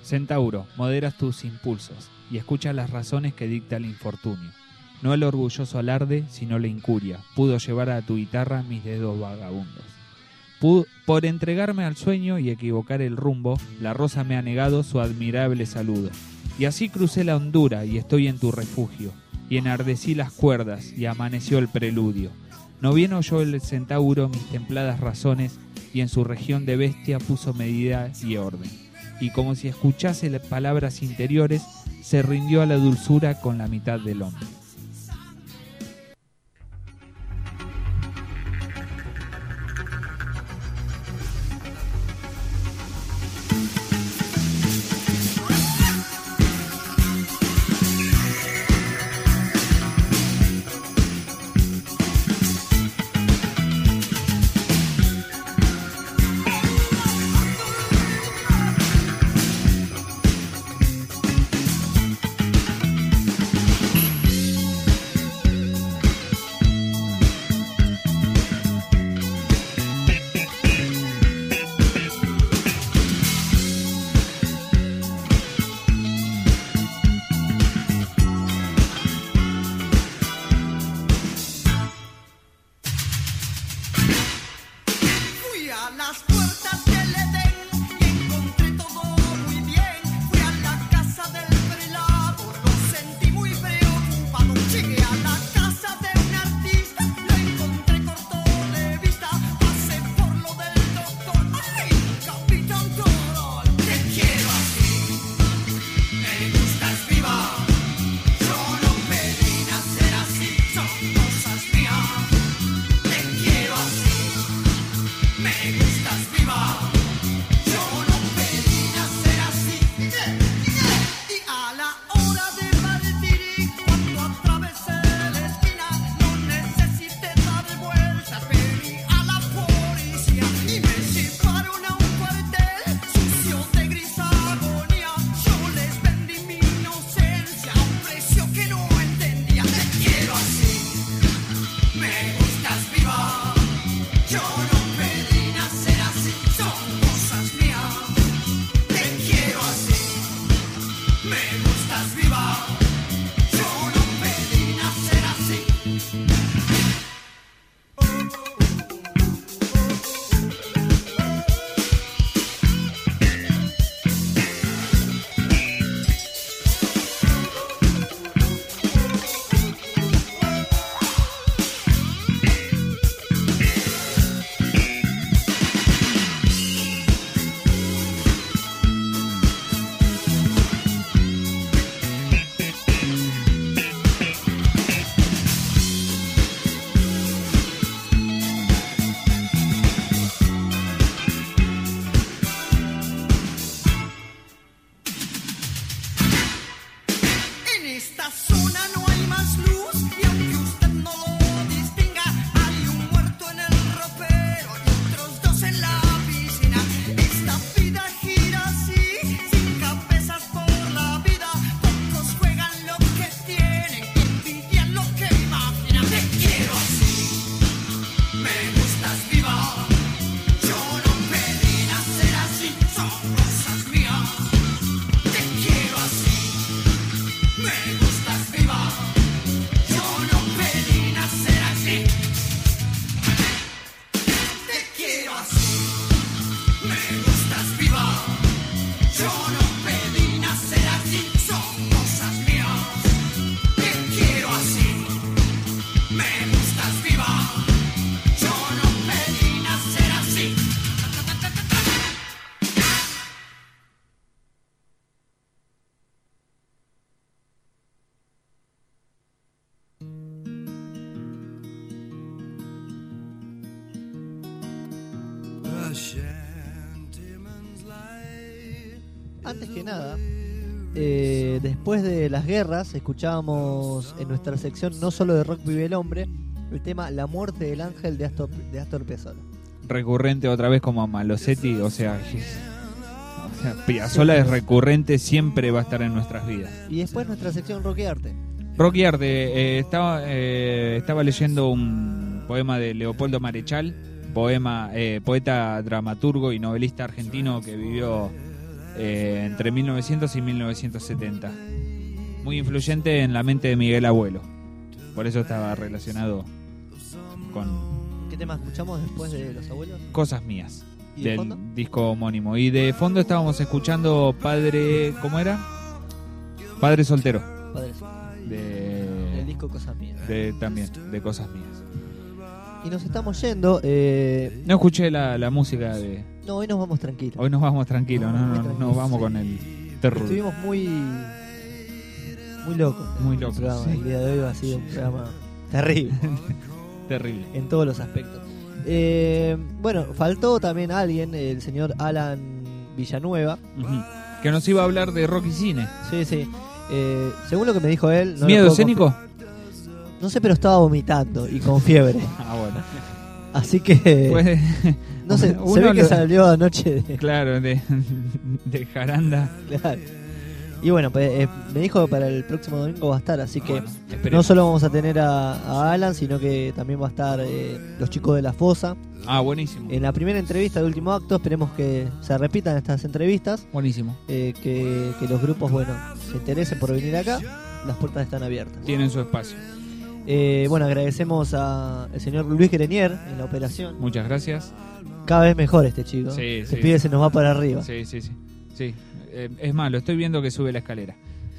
Centauro, moderas tus impulsos y escucha las razones que dicta el infortunio. No el orgulloso alarde, sino la incuria. Pudo llevar a tu guitarra mis dedos vagabundos. Por entregarme al sueño y equivocar el rumbo, la rosa me ha negado su admirable saludo. Y así crucé la hondura y estoy en tu refugio, y enardecí las cuerdas y amaneció el preludio. No bien oyó el centauro mis templadas razones, y en su región de bestia puso medida y orden. Y como si escuchase palabras interiores, se rindió a la dulzura con la mitad del hombre. Antes que nada, después de las guerras, escuchábamos en nuestra sección No Solo de Rock Vive el Hombre el tema La Muerte del Ángel de Astor Piazzolla. Recurrente otra vez como a Malosetti, o sea, Piazzolla es recurrente, siempre va a estar en nuestras vidas. Y después nuestra sección Rock y Arte. Rock y Arte, estaba leyendo un poema de Leopoldo Marechal, poeta, dramaturgo y novelista argentino que vivió entre 1900 y 1970. Muy influyente en la mente de Miguel Abuelo. Por eso estaba relacionado con ¿Qué tema escuchamos después de Los Abuelos? Cosas Mías, ¿Y de del fondo? disco homónimo. Y de fondo estábamos escuchando Padre... ¿Cómo era? Padre Soltero. Padres. De, El disco Cosas Mías. también, de Cosas Mías. Y nos estamos yendo. No escuché la música de... No, hoy nos vamos tranquilos. Hoy nos vamos tranquilos, Muy no tranquilos, vamos sí. con el terror. Estuvimos muy locos. Muy el locos, programa. sí. El día de hoy ha sido un programa terrible Terrible. en todos los aspectos. Bueno, faltó también alguien, el señor Alan Villanueva. Ujú. Que nos iba a hablar de rock y cine. Sí, sí. Según lo que me dijo él. No ¿Miedo lo puedo escénico? No sé, pero estaba vomitando y con fiebre. Ah, bueno. Así que. Puede- no sé, se uno ve que lo- salió anoche de. Claro, de jaranda. Claro. Y bueno, pues, me dijo que para el próximo domingo va a estar, así que Bueno, no esperemos. solo vamos a tener a Alan, sino que también va a estar los chicos de La Fosa. Ah, buenísimo. En la primera entrevista del último acto, esperemos que se repitan estas entrevistas, Buenísimo. que los grupos, bueno, se interesen por venir acá, las puertas están abiertas. Tienen su espacio. Bueno, agradecemos al señor Luis Grenier en la operación. Muchas gracias. Cada vez mejor este chico. Sí, Este sí. pibe se nos va para arriba. Sí, sí, sí. Sí. Es malo, estoy viendo que sube la escalera.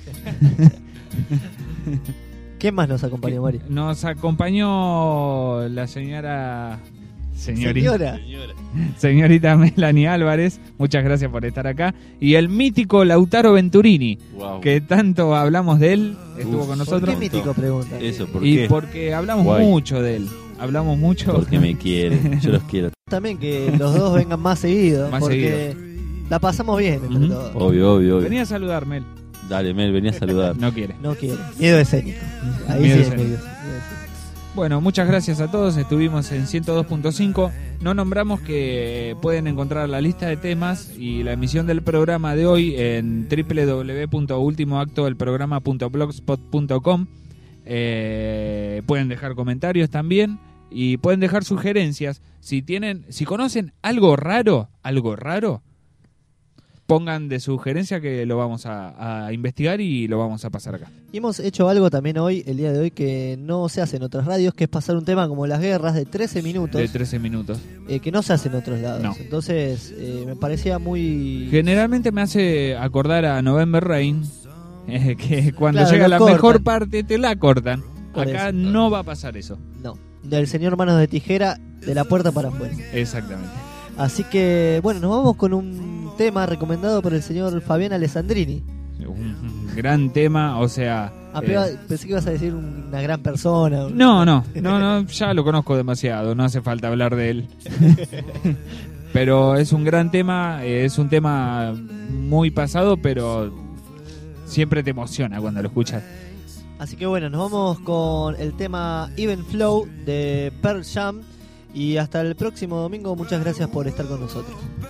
¿Quién más nos acompañó, Mari? Nos acompañó la señorita Melanie Álvarez. Muchas gracias por estar acá. Y el mítico Lautaro Venturini, Wow. que tanto hablamos de él, estuvo Uf. con ¿Por nosotros. qué mítico? Pregunta. Eso, ¿por Y qué? porque hablamos Guay. mucho de él. Hablamos mucho. Porque me quieren, yo los quiero. También que los dos vengan más seguido, Más porque la pasamos bien entre Ujú. todos. Obvio, obvio, obvio. Venía a saludar, Mel. Dale, Mel, vení a saludar. No quiere. No quiere. Miedo escénico. Ahí Miedo sí escénico. es medio. Bueno, muchas gracias a todos. Estuvimos en 102.5. No nombramos que pueden encontrar la lista de temas y la emisión del programa de hoy en www.ultimoactodelprograma.blogspot.com. Pueden dejar comentarios también y pueden dejar sugerencias. Si conocen algo raro, pongan de sugerencia que lo vamos a investigar y lo vamos a pasar acá. Y hemos hecho algo también hoy, el día de hoy, que no se hace en otras radios, que es pasar un tema como las guerras de 13 minutos, De 13 minutos. que no se hace en otros lados. No. Entonces, me parecía muy... Generalmente me hace acordar a November Rain, que cuando Claro, llega lo la cortan. mejor parte te la cortan. Por Acá eso. no va a pasar eso. No, del señor Manos de Tijera, de la puerta para afuera. Exactamente. Así que, bueno, nos vamos con un tema recomendado por el señor Fabián Alessandrini. Un gran tema, o sea... Pensé que ibas a decir una gran persona. No, ya lo conozco demasiado, no hace falta hablar de él. Pero es un gran tema, es un tema muy pasado, pero siempre te emociona cuando lo escuchas. Así que bueno, nos vamos con el tema Even Flow de Pearl Jam. Y hasta el próximo domingo, muchas gracias por estar con nosotros.